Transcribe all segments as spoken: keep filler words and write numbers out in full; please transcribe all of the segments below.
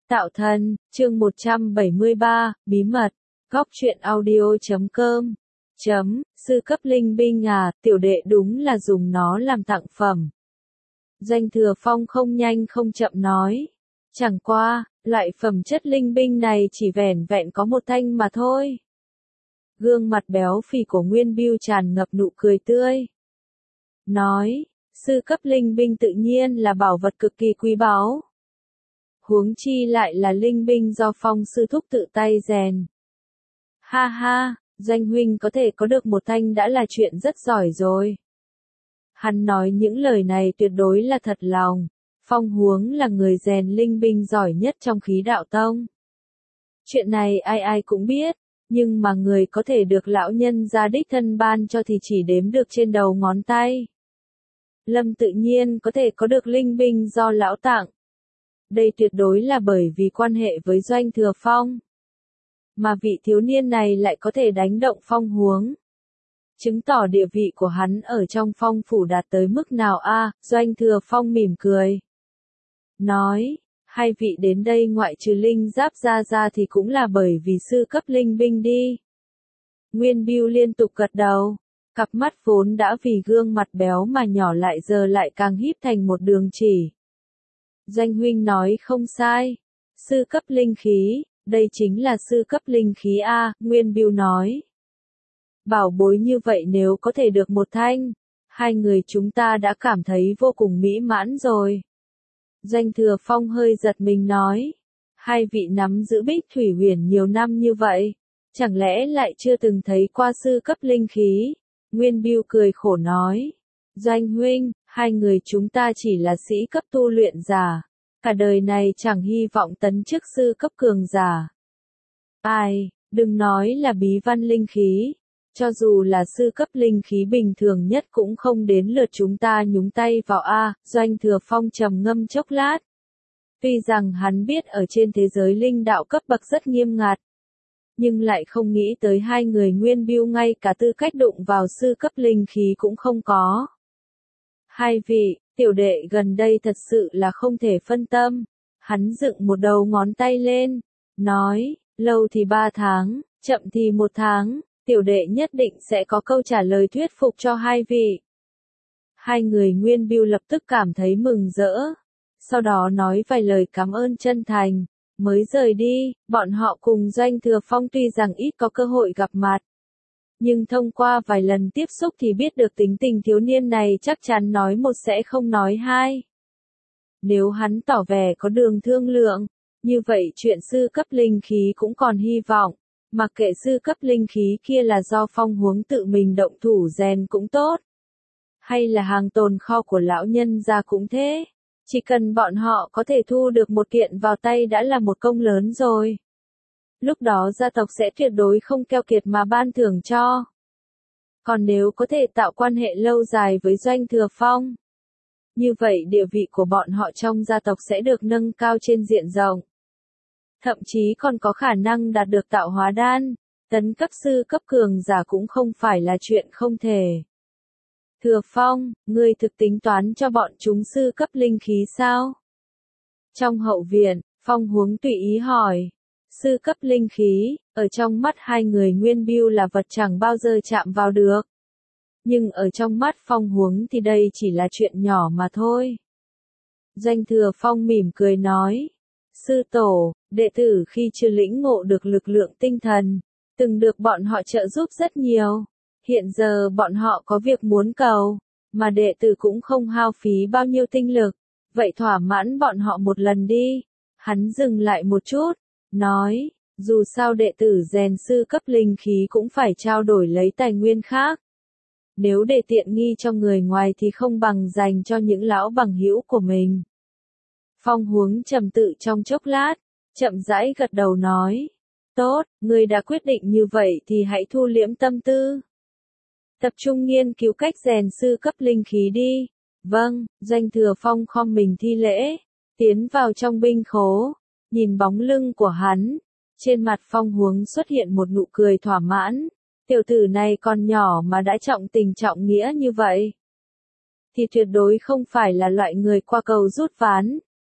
Tạo thân, chương một trăm bảy mươi ba, bí mật, góc truyện audio chấm com, chấm, sư cấp linh binh à, tiểu đệ đúng là dùng nó làm tặng phẩm. Doanh Thừa Phong không nhanh không chậm nói. Chẳng qua, loại phẩm chất linh binh này chỉ vẻn vẹn có một thanh mà thôi. Gương mặt béo phì của Nguyên Bưu tràn ngập nụ cười tươi. Nói, sư cấp linh binh tự nhiên là bảo vật cực kỳ quý báu. Huống chi lại là linh binh do Phong sư thúc tự tay rèn. Ha ha, Doanh huynh có thể có được một thanh đã là chuyện rất giỏi rồi. Hắn nói những lời này tuyệt đối là thật lòng. Phong huống là người rèn linh binh giỏi nhất trong khí đạo tông. Chuyện này ai ai cũng biết, nhưng mà người có thể được lão nhân gia đích thân ban cho thì chỉ đếm được trên đầu ngón tay. Lâm tự nhiên có thể có được linh binh do lão tặng. Đây tuyệt đối là bởi vì quan hệ với Doanh Thừa Phong. Mà vị thiếu niên này lại có thể đánh động Phong huống. Chứng tỏ địa vị của hắn ở trong Phong phủ đạt tới mức nào a? À, Doanh Thừa Phong mỉm cười. Nói, hai vị đến đây ngoại trừ linh giáp ra ra thì cũng là bởi vì sư cấp linh binh đi. Nguyên Bưu liên tục gật đầu. Cặp mắt vốn đã vì gương mặt béo mà nhỏ lại giờ lại càng híp thành một đường chỉ. Doanh huynh nói không sai. Sư cấp linh khí, đây chính là sư cấp linh khí A, Nguyên Bưu nói. Bảo bối như vậy nếu có thể được một thanh, hai người chúng ta đã cảm thấy vô cùng mỹ mãn rồi. Doanh Thừa Phong hơi giật mình nói. Hai vị nắm giữ Bích Thủy Huyền nhiều năm như vậy, chẳng lẽ lại chưa từng thấy qua sư cấp linh khí? Nguyên Bưu cười khổ nói. Doanh huynh, hai người chúng ta chỉ là sĩ cấp tu luyện giả. Cả đời này chẳng hy vọng tấn chức sư cấp cường giả. Ai, đừng nói là bí văn linh khí. Cho dù là sư cấp linh khí bình thường nhất cũng không đến lượt chúng ta nhúng tay vào A. Doanh Thừa Phong trầm ngâm chốc lát. Tuy rằng hắn biết ở trên thế giới linh đạo cấp bậc rất nghiêm ngặt, nhưng lại không nghĩ tới hai người Nguyên Bưu ngay cả tư cách đụng vào sư cấp linh khí cũng không có. Hai vị, tiểu đệ gần đây thật sự là không thể phân tâm. Hắn dựng một đầu ngón tay lên, nói, lâu thì ba tháng, chậm thì một tháng, tiểu đệ nhất định sẽ có câu trả lời thuyết phục cho hai vị. Hai người Nguyên Bưu lập tức cảm thấy mừng rỡ, sau đó nói vài lời cảm ơn chân thành, mới rời đi. Bọn họ cùng Doanh Thừa Phong tuy rằng ít có cơ hội gặp mặt, nhưng thông qua vài lần tiếp xúc thì biết được tính tình thiếu niên này chắc chắn nói một sẽ không nói hai. Nếu hắn tỏ vẻ có đường thương lượng, như vậy chuyện sư cấp linh khí cũng còn hy vọng, mặc kệ sư cấp linh khí kia là do Phong huống tự mình động thủ rèn cũng tốt, hay là hàng tồn kho của lão nhân gia cũng thế. Chỉ cần bọn họ có thể thu được một kiện vào tay đã là một công lớn rồi. Lúc đó gia tộc sẽ tuyệt đối không keo kiệt mà ban thưởng cho. Còn nếu có thể tạo quan hệ lâu dài với Doanh Thừa Phong, như vậy địa vị của bọn họ trong gia tộc sẽ được nâng cao trên diện rộng. Thậm chí còn có khả năng đạt được tạo hóa đan, tấn cấp sư cấp cường giả cũng không phải là chuyện không thể. Thừa Phong, ngươi thực tính toán cho bọn chúng sư cấp linh khí sao? Trong hậu viện, Phong huống tùy ý hỏi. Sư cấp linh khí, ở trong mắt hai người Nguyên Bưu là vật chẳng bao giờ chạm vào được. Nhưng ở trong mắt Phong huống thì đây chỉ là chuyện nhỏ mà thôi. Doanh Thừa Phong mỉm cười nói. Sư tổ, đệ tử khi chưa lĩnh ngộ được lực lượng tinh thần, từng được bọn họ trợ giúp rất nhiều. Hiện giờ bọn họ có việc muốn cầu, mà đệ tử cũng không hao phí bao nhiêu tinh lực. Vậy thỏa mãn bọn họ một lần đi. Hắn dừng lại một chút, nói, dù sao đệ tử rèn sư cấp linh khí cũng phải trao đổi lấy tài nguyên khác. Nếu để tiện nghi cho người ngoài thì không bằng dành cho những lão bằng hữu của mình. Phong huống trầm tự trong chốc lát, chậm rãi gật đầu nói. Tốt, người đã quyết định như vậy thì hãy thu liễm tâm tư. Tập trung nghiên cứu cách rèn sư cấp linh khí đi. Vâng, Doanh Thừa Phong khom mình thi lễ, tiến vào trong binh khố, nhìn bóng lưng của hắn. Trên mặt Phong huống xuất hiện một nụ cười thỏa mãn. Tiểu tử này còn nhỏ mà đã trọng tình trọng nghĩa như vậy, thì tuyệt đối không phải là loại người qua cầu rút ván.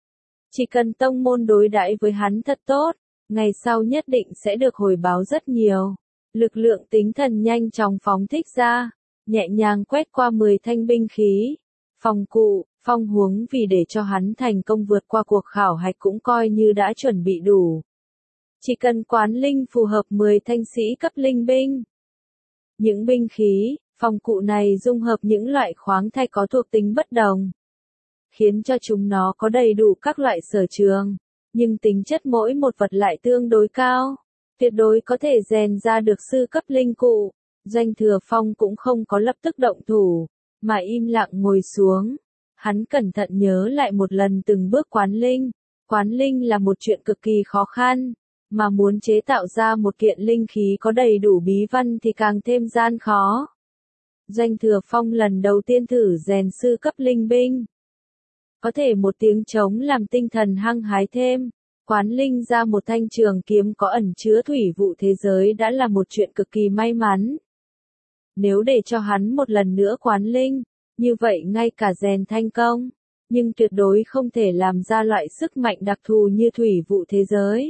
Chỉ cần tông môn đối đãi với hắn thật tốt, ngày sau nhất định sẽ được hồi báo rất nhiều. Lực lượng tinh thần nhanh chóng phóng thích ra, nhẹ nhàng quét qua mười thanh binh khí. Phong cụ, phong huống vì để cho hắn thành công vượt qua cuộc khảo hạch cũng coi như đã chuẩn bị đủ. Chỉ cần quán linh phù hợp mười thanh sĩ cấp linh binh. Những binh khí, phong cụ này dung hợp những loại khoáng thạch có thuộc tính bất đồng, khiến cho chúng nó có đầy đủ các loại sở trường, nhưng tính chất mỗi một vật lại tương đối cao, tuyệt đối có thể rèn ra được sư cấp linh cụ. Doanh Thừa Phong cũng không có lập tức động thủ, mà im lặng ngồi xuống. Hắn cẩn thận nhớ lại một lần từng bước quán linh. Quán linh là một chuyện cực kỳ khó khăn, mà muốn chế tạo ra một kiện linh khí có đầy đủ bí văn thì càng thêm gian khó. Doanh Thừa Phong lần đầu tiên thử rèn sư cấp linh binh. Có thể một tiếng trống làm tinh thần hăng hái thêm, quán linh ra một thanh trường kiếm có ẩn chứa thủy vụ thế giới đã là một chuyện cực kỳ may mắn. Nếu để cho hắn một lần nữa quán linh, như vậy ngay cả rèn thành công, nhưng tuyệt đối không thể làm ra loại sức mạnh đặc thù như thủy vụ thế giới.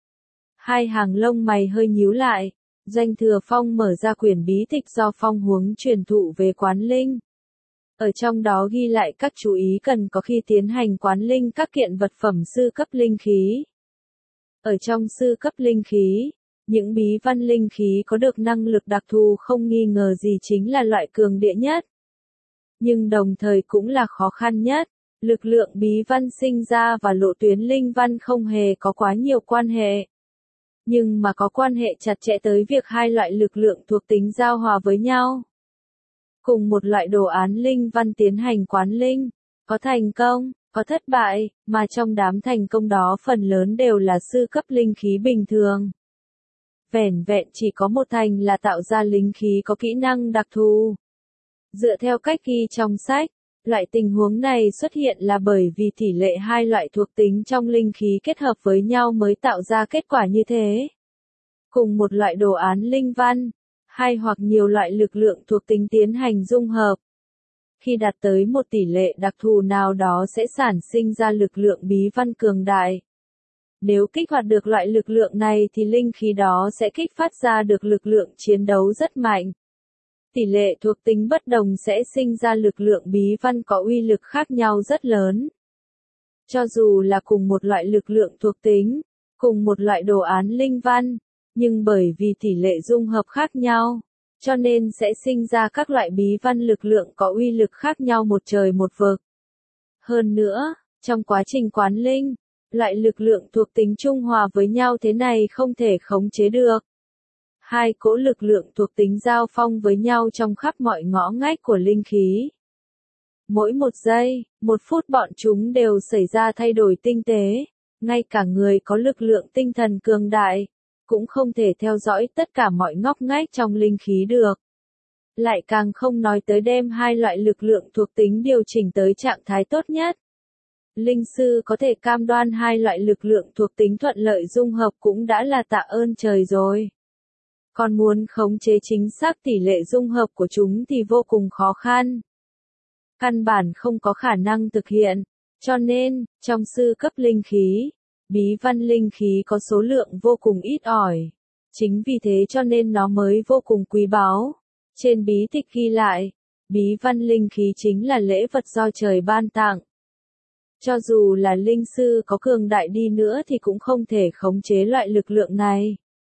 Hai hàng lông mày hơi nhíu lại, Doanh Thừa Phong mở ra quyển bí tịch do phong huống truyền thụ về quán linh. Ở trong đó ghi lại các chú ý cần có khi tiến hành quán linh các kiện vật phẩm sư cấp linh khí. Ở trong sư cấp linh khí, những bí văn linh khí có được năng lực đặc thù không nghi ngờ gì chính là loại cường địa nhất. Nhưng đồng thời cũng là khó khăn nhất, lực lượng bí văn sinh ra và lộ tuyến linh văn không hề có quá nhiều quan hệ. Nhưng mà có quan hệ chặt chẽ tới việc hai loại lực lượng thuộc tính giao hòa với nhau. Cùng một loại đồ án linh văn tiến hành quán linh, có thành công, có thất bại, mà trong đám thành công đó phần lớn đều là sư cấp linh khí bình thường. Vẻn vẹn chỉ có một thành là tạo ra linh khí có kỹ năng đặc thù. Dựa theo cách ghi trong sách, loại tình huống này xuất hiện là bởi vì tỷ lệ hai loại thuộc tính trong linh khí kết hợp với nhau mới tạo ra kết quả như thế. Cùng một loại đồ án linh văn, hai hoặc nhiều loại lực lượng thuộc tính tiến hành dung hợp. Khi đạt tới một tỷ lệ đặc thù nào đó sẽ sản sinh ra lực lượng bí văn cường đại. Nếu kích hoạt được loại lực lượng này thì linh khí đó sẽ kích phát ra được lực lượng chiến đấu rất mạnh. Tỷ lệ thuộc tính bất đồng sẽ sinh ra lực lượng bí văn có uy lực khác nhau rất lớn. Cho dù là cùng một loại lực lượng thuộc tính, cùng một loại đồ án linh văn, nhưng bởi vì tỷ lệ dung hợp khác nhau, cho nên sẽ sinh ra các loại bí văn lực lượng có uy lực khác nhau một trời một vực. Hơn nữa, trong quá trình quán linh, loại lực lượng thuộc tính trung hòa với nhau thế này không thể khống chế được. Hai cỗ lực lượng thuộc tính giao phong với nhau trong khắp mọi ngõ ngách của linh khí. Mỗi một giây, một phút bọn chúng đều xảy ra thay đổi tinh tế, ngay cả người có lực lượng tinh thần cường đại, cũng không thể theo dõi tất cả mọi ngóc ngách trong linh khí được. Lại càng không nói tới đem hai loại lực lượng thuộc tính điều chỉnh tới trạng thái tốt nhất. Linh sư có thể cam đoan hai loại lực lượng thuộc tính thuận lợi dung hợp cũng đã là tạ ơn trời rồi. Còn muốn khống chế chính xác tỷ lệ dung hợp của chúng thì vô cùng khó khăn. Căn bản không có khả năng thực hiện, cho nên, trong sư cấp linh khí, bí văn linh khí có số lượng vô cùng ít ỏi. Chính vì thế cho nên nó mới vô cùng quý báu. Trên bí tịch ghi lại, bí văn linh khí chính là lễ vật do trời ban tặng. Cho dù là linh sư có cường đại đi nữa thì cũng không thể khống chế loại lực lượng này.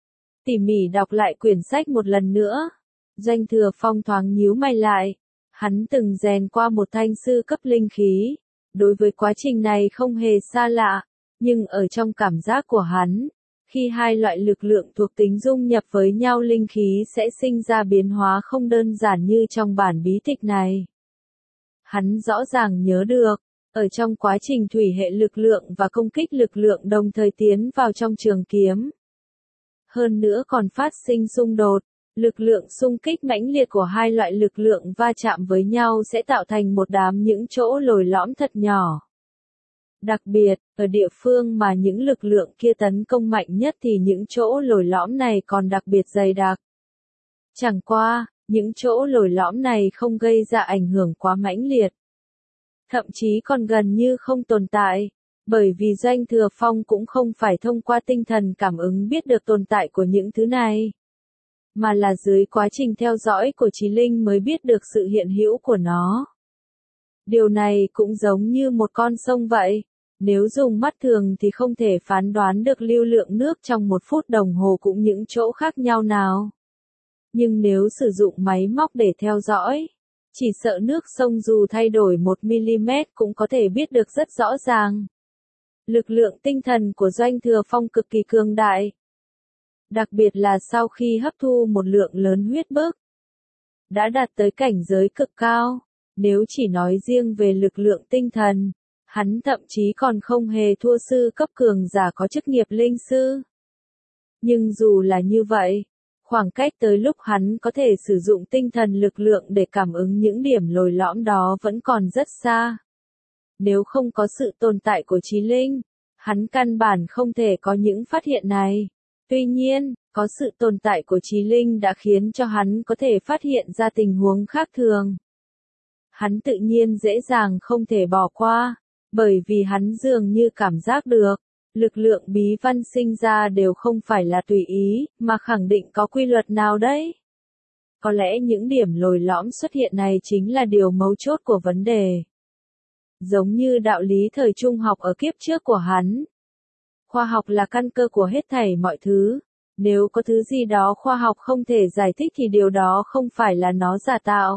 Tỉ mỉ đọc lại quyển sách một lần nữa, Doanh Thừa Phong thoáng nhíu mày lại. Hắn từng rèn qua một thanh sư cấp linh khí, đối với quá trình này không hề xa lạ, nhưng ở trong cảm giác của hắn, khi hai loại lực lượng thuộc tính dung nhập với nhau linh khí sẽ sinh ra biến hóa không đơn giản như trong bản bí tịch này. Hắn rõ ràng nhớ được, ở trong quá trình thủy hệ lực lượng và công kích lực lượng đồng thời tiến vào trong trường kiếm. Hơn nữa còn phát sinh xung đột, lực lượng xung kích mãnh liệt của hai loại lực lượng va chạm với nhau sẽ tạo thành một đám những chỗ lồi lõm thật nhỏ. Đặc biệt, ở địa phương mà những lực lượng kia tấn công mạnh nhất thì những chỗ lồi lõm này còn đặc biệt dày đặc. Chẳng qua, những chỗ lồi lõm này không gây ra ảnh hưởng quá mãnh liệt. Thậm chí còn gần như không tồn tại. Bởi vì Doanh Thừa Phong cũng không phải thông qua tinh thần cảm ứng biết được tồn tại của những thứ này, mà là dưới quá trình theo dõi của trí linh mới biết được sự hiện hữu của nó. Điều này cũng giống như một con sông vậy. Nếu dùng mắt thường thì không thể phán đoán được lưu lượng nước trong một phút đồng hồ cũng những chỗ khác nhau nào. Nhưng nếu sử dụng máy móc để theo dõi, chỉ sợ nước sông dù thay đổi một mi-li-mét cũng có thể biết được rất rõ ràng. Lực lượng tinh thần của Doanh Thừa Phong cực kỳ cường đại. Đặc biệt là sau khi hấp thu một lượng lớn huyết bức, đã đạt tới cảnh giới cực cao. Nếu chỉ nói riêng về lực lượng tinh thần, hắn thậm chí còn không hề thua sư cấp cường giả có chức nghiệp linh sư. Nhưng dù là như vậy, khoảng cách tới lúc hắn có thể sử dụng tinh thần lực lượng để cảm ứng những điểm lồi lõm đó vẫn còn rất xa. Nếu không có sự tồn tại của trí linh, hắn căn bản không thể có những phát hiện này. Tuy nhiên, có sự tồn tại của trí linh đã khiến cho hắn có thể phát hiện ra tình huống khác thường. Hắn tự nhiên dễ dàng không thể bỏ qua, bởi vì hắn dường như cảm giác được, lực lượng bí văn sinh ra đều không phải là tùy ý, mà khẳng định có quy luật nào đấy. Có lẽ những điểm lồi lõm xuất hiện này chính là điều mấu chốt của vấn đề. Giống như đạo lý thời trung học ở kiếp trước của hắn. Khoa học là căn cơ của hết thảy mọi thứ. Nếu có thứ gì đó khoa học không thể giải thích thì điều đó không phải là nó giả tạo,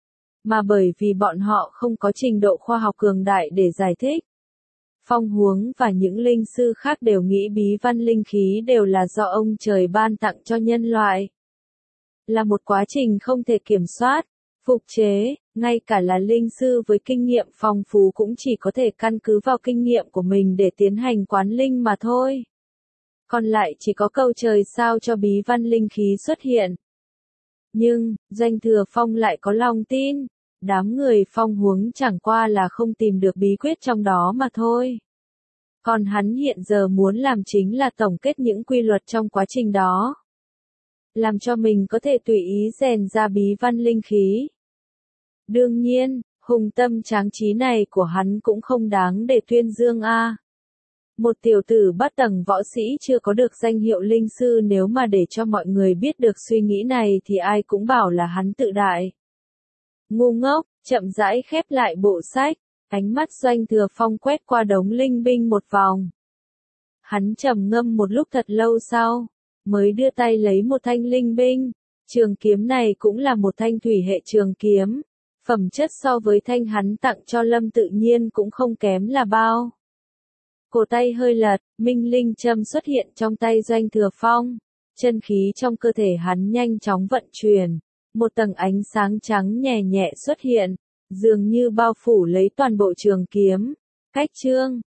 mà bởi vì bọn họ không có trình độ khoa học cường đại để giải thích. Phong Huống và những linh sư khác đều nghĩ bí văn linh khí đều là do ông trời ban tặng cho nhân loại. Là một quá trình không thể kiểm soát, phục chế, ngay cả là linh sư với kinh nghiệm phong phú cũng chỉ có thể căn cứ vào kinh nghiệm của mình để tiến hành quán linh mà thôi. Còn lại chỉ có câu trời sao cho bí văn linh khí xuất hiện. Nhưng, Doanh Thừa Phong lại có lòng tin. Đám người Phong Huống chẳng qua là không tìm được bí quyết trong đó mà thôi. Còn hắn hiện giờ muốn làm chính là tổng kết những quy luật trong quá trình đó. Làm cho mình có thể tùy ý rèn ra bí văn linh khí. Đương nhiên, hùng tâm tráng trí này của hắn cũng không đáng để tuyên dương a. Một tiểu tử bát tầng võ sĩ chưa có được danh hiệu linh sư, nếu mà để cho mọi người biết được suy nghĩ này thì ai cũng bảo là hắn tự đại. Ngu ngốc, chậm rãi khép lại bộ sách, ánh mắt Doanh Thừa Phong quét qua đống linh binh một vòng. Hắn trầm ngâm một lúc thật lâu sau, mới đưa tay lấy một thanh linh binh. Trường kiếm này cũng là một thanh thủy hệ trường kiếm, phẩm chất so với thanh hắn tặng cho Lâm Tự Nhiên cũng không kém là bao. Cổ tay hơi lật, minh linh châm xuất hiện trong tay Doanh Thừa Phong, chân khí trong cơ thể hắn nhanh chóng vận chuyển. Một tầng ánh sáng trắng nhẹ nhẹ xuất hiện, dường như bao phủ lấy toàn bộ trường kiếm. Cách chương,